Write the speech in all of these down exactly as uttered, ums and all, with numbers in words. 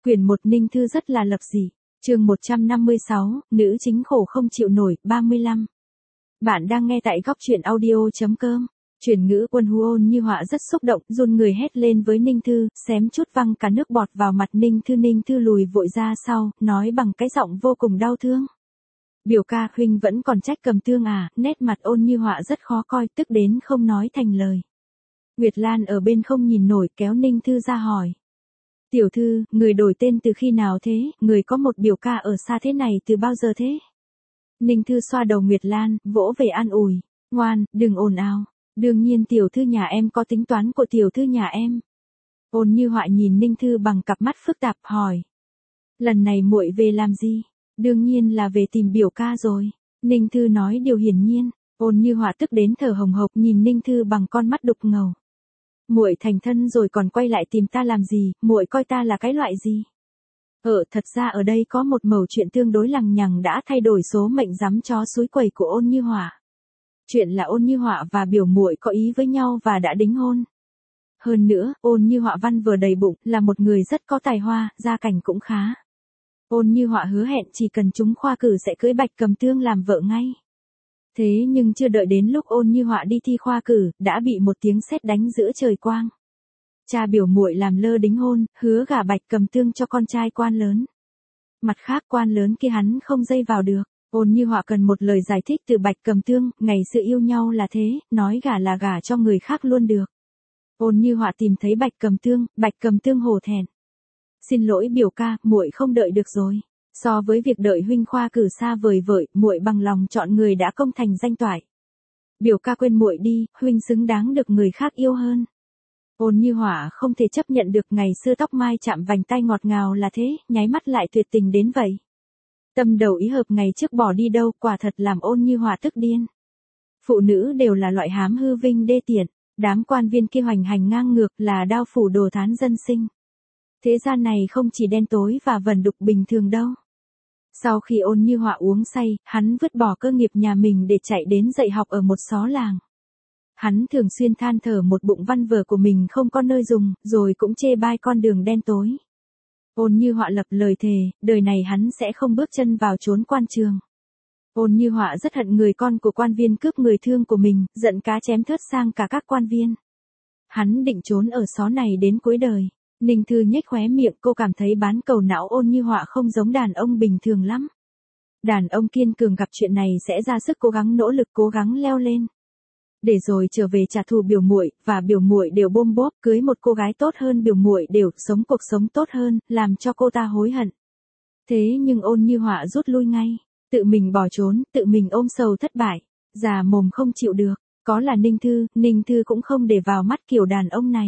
Quyển một Ninh Thư rất là lập dị. Chương một trăm năm mươi sáu, nữ chính khổ không chịu nổi, ba mươi lăm. Bạn đang nghe tại góc truyện audio.com. Chuyển ngữ Quân Hu Ôn Như Họa rất xúc động, run người hét lên với Ninh Thư, xém chút văng cả nước bọt vào mặt Ninh Thư. Ninh Thư lùi vội ra sau, nói bằng cái giọng vô cùng đau thương. Biểu ca huynh vẫn còn trách Cầm Tương à? Nét mặt Ôn Như Họa rất khó coi, tức đến không nói thành lời. Nguyệt Lan ở bên không nhìn nổi, kéo Ninh Thư ra hỏi. Tiểu thư, người đổi tên từ khi nào thế? Người có một biểu ca ở xa thế này từ bao giờ thế? Ninh Thư xoa đầu Nguyệt Lan, vỗ về an ủi. Ngoan, đừng ồn ào. Đương nhiên tiểu thư nhà em có tính toán của tiểu thư nhà em. Ôn Như Họa nhìn Ninh Thư bằng cặp mắt phức tạp hỏi. Lần này muội về làm gì? Đương nhiên là về tìm biểu ca rồi. Ninh Thư nói điều hiển nhiên. Ôn Như Họa tức đến thở hồng hộc nhìn Ninh Thư bằng con mắt đục ngầu. Muội thành thân rồi còn quay lại tìm ta làm gì? Muội coi ta là cái loại gì? Ờ, thật ra ở đây có một mẩu chuyện tương đối lằng nhằng đã thay đổi số mệnh giắm chó xúi quẩy của Ôn Như Họa. Chuyện là Ôn Như Họa và biểu muội có ý với nhau và đã đính hôn. Hơn nữa, Ôn Như Họa văn vừa đầy bụng, là một người rất có tài hoa, gia cảnh cũng khá. Ôn Như Họa hứa hẹn chỉ cần trúng khoa cử sẽ cưới Bạch Cầm Tương làm vợ ngay. Thế nhưng chưa đợi đến lúc Ôn Như Họa đi thi khoa cử, đã bị một tiếng sét đánh giữa trời quang. Cha biểu muội làm lơ đính hôn, hứa gả Bạch Cầm Tương cho con trai quan lớn. Mặt khác quan lớn kia hắn không dây vào được. Ôn Như Họa cần một lời giải thích từ Bạch Cầm Tương, ngày xưa yêu nhau là thế, nói gả là gả cho người khác luôn được. Ôn Như Họa tìm thấy Bạch Cầm Tương, Bạch Cầm Tương hổ thẹn. Xin lỗi biểu ca, muội không đợi được rồi. So với việc đợi huynh khoa cử xa vời vợi, muội bằng lòng chọn người đã công thành danh toại. Biểu ca quên muội đi, huynh xứng đáng được người khác yêu hơn. Ôn Như Họa không thể chấp nhận được ngày xưa tóc mai chạm vành tay ngọt ngào là thế, nháy mắt lại tuyệt tình đến vậy. Tâm đầu ý hợp ngày trước bỏ đi đâu, quả thật làm Ôn Như Họa tức điên. Phụ nữ đều là loại hám hư vinh đê tiện, đám quan viên kia hoành hành ngang ngược là đao phủ đồ thán dân sinh. Thế gian này không chỉ đen tối và vẩn đục bình thường đâu. Sau khi Ôn Như Họa uống say, hắn vứt bỏ cơ nghiệp nhà mình để chạy đến dạy học ở một xó làng. Hắn thường xuyên than thở một bụng văn vở của mình không có nơi dùng, rồi cũng chê bai con đường đen tối. Ôn Như Họa lập lời thề, đời này hắn sẽ không bước chân vào chốn quan trường. Ôn Như Họa rất hận người con của quan viên cướp người thương của mình, giận cá chém thớt sang cả các quan viên. Hắn định trốn ở xó này đến cuối đời. Ninh Thư nhếch khóe miệng, cô cảm thấy bán cầu não Ôn Như Họa không giống đàn ông bình thường lắm. Đàn ông kiên cường gặp chuyện này sẽ ra sức cố gắng nỗ lực cố gắng leo lên. Để rồi trở về trả thù biểu muội, và biểu muội đều bôm bốp cưới một cô gái tốt hơn biểu muội đều sống cuộc sống tốt hơn, làm cho cô ta hối hận. Thế nhưng Ôn Như Họa rút lui ngay, tự mình bỏ trốn, tự mình ôm sầu thất bại, già mồm không chịu được, có là Ninh Thư, Ninh Thư cũng không để vào mắt kiểu đàn ông này.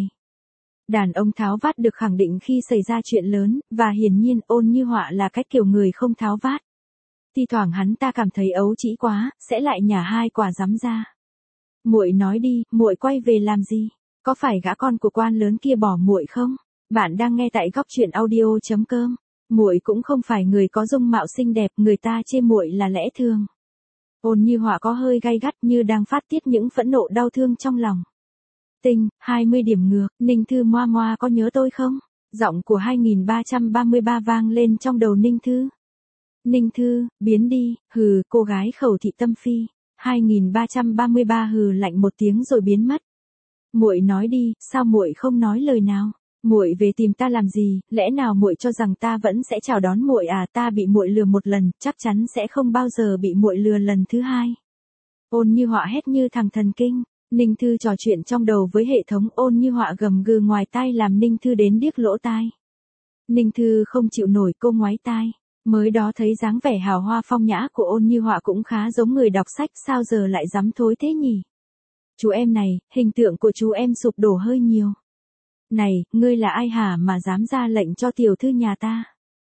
Đàn ông tháo vát được khẳng định khi xảy ra chuyện lớn, và hiển nhiên Ôn Như Họa là cái kiểu người không tháo vát. Thi thoảng hắn ta cảm thấy ấu trĩ quá, sẽ lại nhả hai quả giấm ra. Muội nói đi, muội quay về làm gì? Có phải gã con của quan lớn kia bỏ muội không? Bạn đang nghe tại góc truyện audio.com. Muội cũng không phải người có dung mạo xinh đẹp, người ta chê muội là lẽ thường. Ôn Như Họa có hơi gay gắt như đang phát tiết những phẫn nộ đau thương trong lòng. Tinh, hai mươi điểm ngược, Ninh Thư moa moa có nhớ tôi không? Giọng của hai nghìn ba trăm ba mươi ba vang lên trong đầu Ninh Thư. Ninh Thư, biến đi, hừ, cô gái khẩu thị tâm phi. hai nghìn ba trăm ba mươi ba hừ lạnh một tiếng rồi biến mất. Muội nói đi, sao muội không nói lời nào? Muội về tìm ta làm gì? Lẽ nào muội cho rằng ta vẫn sẽ chào đón muội à? Ta bị muội lừa một lần, chắc chắn sẽ không bao giờ bị muội lừa lần thứ hai. Ôn Như Họa hét như thằng thần kinh. Ninh Thư trò chuyện trong đầu với hệ thống, Ôn Như Họa gầm gừ ngoài tai làm Ninh Thư đến điếc lỗ tai. Ninh Thư không chịu nổi, cô ngoáy tai. Mới đó thấy dáng vẻ hào hoa phong nhã của Ôn Như Họa cũng khá giống người đọc sách, sao giờ lại dám thối thế nhỉ? Chú em này, hình tượng của chú em sụp đổ hơi nhiều. Này, ngươi là ai hả mà dám ra lệnh cho tiểu thư nhà ta?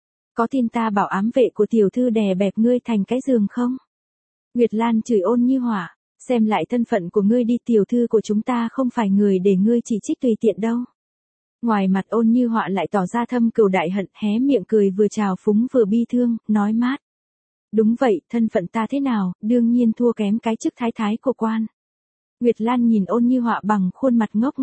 Có tin ta bảo ám vệ của tiểu thư đè bẹp ngươi thành cái giường không? Nguyệt Lan chửi Ôn Như Họa, xem lại thân phận của ngươi đi, tiểu thư của chúng ta không phải người để ngươi chỉ trích tùy tiện đâu. Ngoài mặt Ôn Như Họa lại tỏ ra thâm cừu đại hận, hé miệng cười vừa trào phúng vừa bi thương, nói mát. Đúng vậy, thân phận ta thế nào, đương nhiên thua kém cái chức thái thái của quan. Nguyệt Lan nhìn Ôn Như Họa bằng khuôn mặt ngốc nghếch,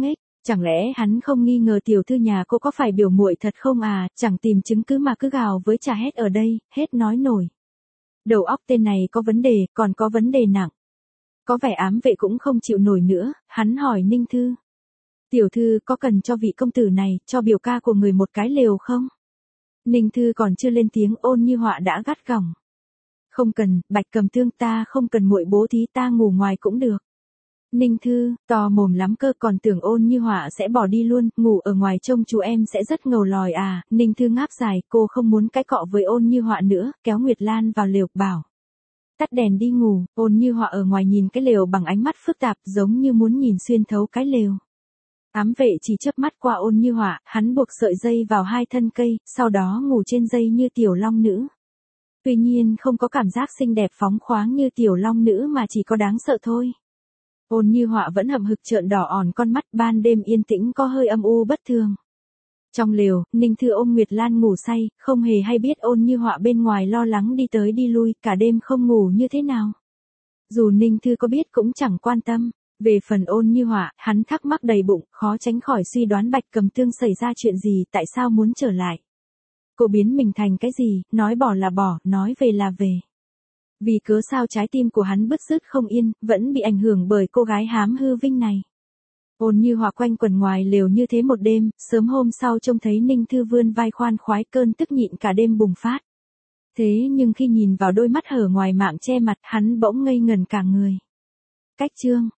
Chẳng lẽ hắn không nghi ngờ tiểu thư nhà cô có phải biểu muội thật không à, chẳng tìm chứng cứ mà cứ gào với trà hét ở đây, hết nói nổi. Đầu óc tên này có vấn đề, còn có vấn đề nặng. Có vẻ ám vệ cũng không chịu nổi nữa, hắn hỏi Ninh Thư. Tiểu thư có cần cho vị công tử này, cho biểu ca của người một cái lều không? Ninh Thư còn chưa lên tiếng, Ôn Như Họa đã gắt gỏng. Không cần, Bạch Cầm Thương, ta không cần muội bố thí, ta ngủ ngoài cũng được. Ninh Thư, to mồm lắm cơ, còn tưởng Ôn Như Họa sẽ bỏ đi luôn, ngủ ở ngoài trông chú em sẽ rất ngầu lòi à. Ninh Thư ngáp dài, cô không muốn cãi cọ với Ôn Như Họa nữa, kéo Nguyệt Lan vào lều, bảo. Tắt đèn đi ngủ. Ôn Như Họa ở ngoài nhìn cái lều bằng ánh mắt phức tạp, giống như muốn nhìn xuyên thấu cái lều. Ám vệ chỉ chớp mắt qua Ôn Như Họa, hắn buộc sợi dây vào hai thân cây, sau đó ngủ trên dây như tiểu long nữ. Tuy nhiên không có cảm giác xinh đẹp phóng khoáng như tiểu long nữ mà chỉ có đáng sợ thôi. Ôn Như Họa vẫn hậm hực trợn đỏ òn con mắt, ban đêm yên tĩnh có hơi âm u bất thường. Trong lều, Ninh Thư ôm Nguyệt Lan ngủ say, không hề hay biết Ôn Như Họa bên ngoài lo lắng đi tới đi lui, cả đêm không ngủ như thế nào. Dù Ninh Thư có biết cũng chẳng quan tâm. Về phần Ôn Như Họa, hắn thắc mắc đầy bụng, khó tránh khỏi suy đoán Bạch Cầm Thương xảy ra chuyện gì, tại sao muốn trở lại. Cô biến mình thành cái gì, nói bỏ là bỏ, nói về là về. Vì cớ sao trái tim của hắn bứt rứt không yên, vẫn bị ảnh hưởng bởi cô gái hám hư vinh này. Ôn Như Họa quanh quẩn ngoài lều như thế một đêm, sớm hôm sau trông thấy Ninh Thư vươn vai khoan khoái, cơn tức nhịn cả đêm bùng phát. Thế nhưng khi nhìn vào đôi mắt hở ngoài mạng che mặt, hắn bỗng ngây ngẩn cả người. Cách chương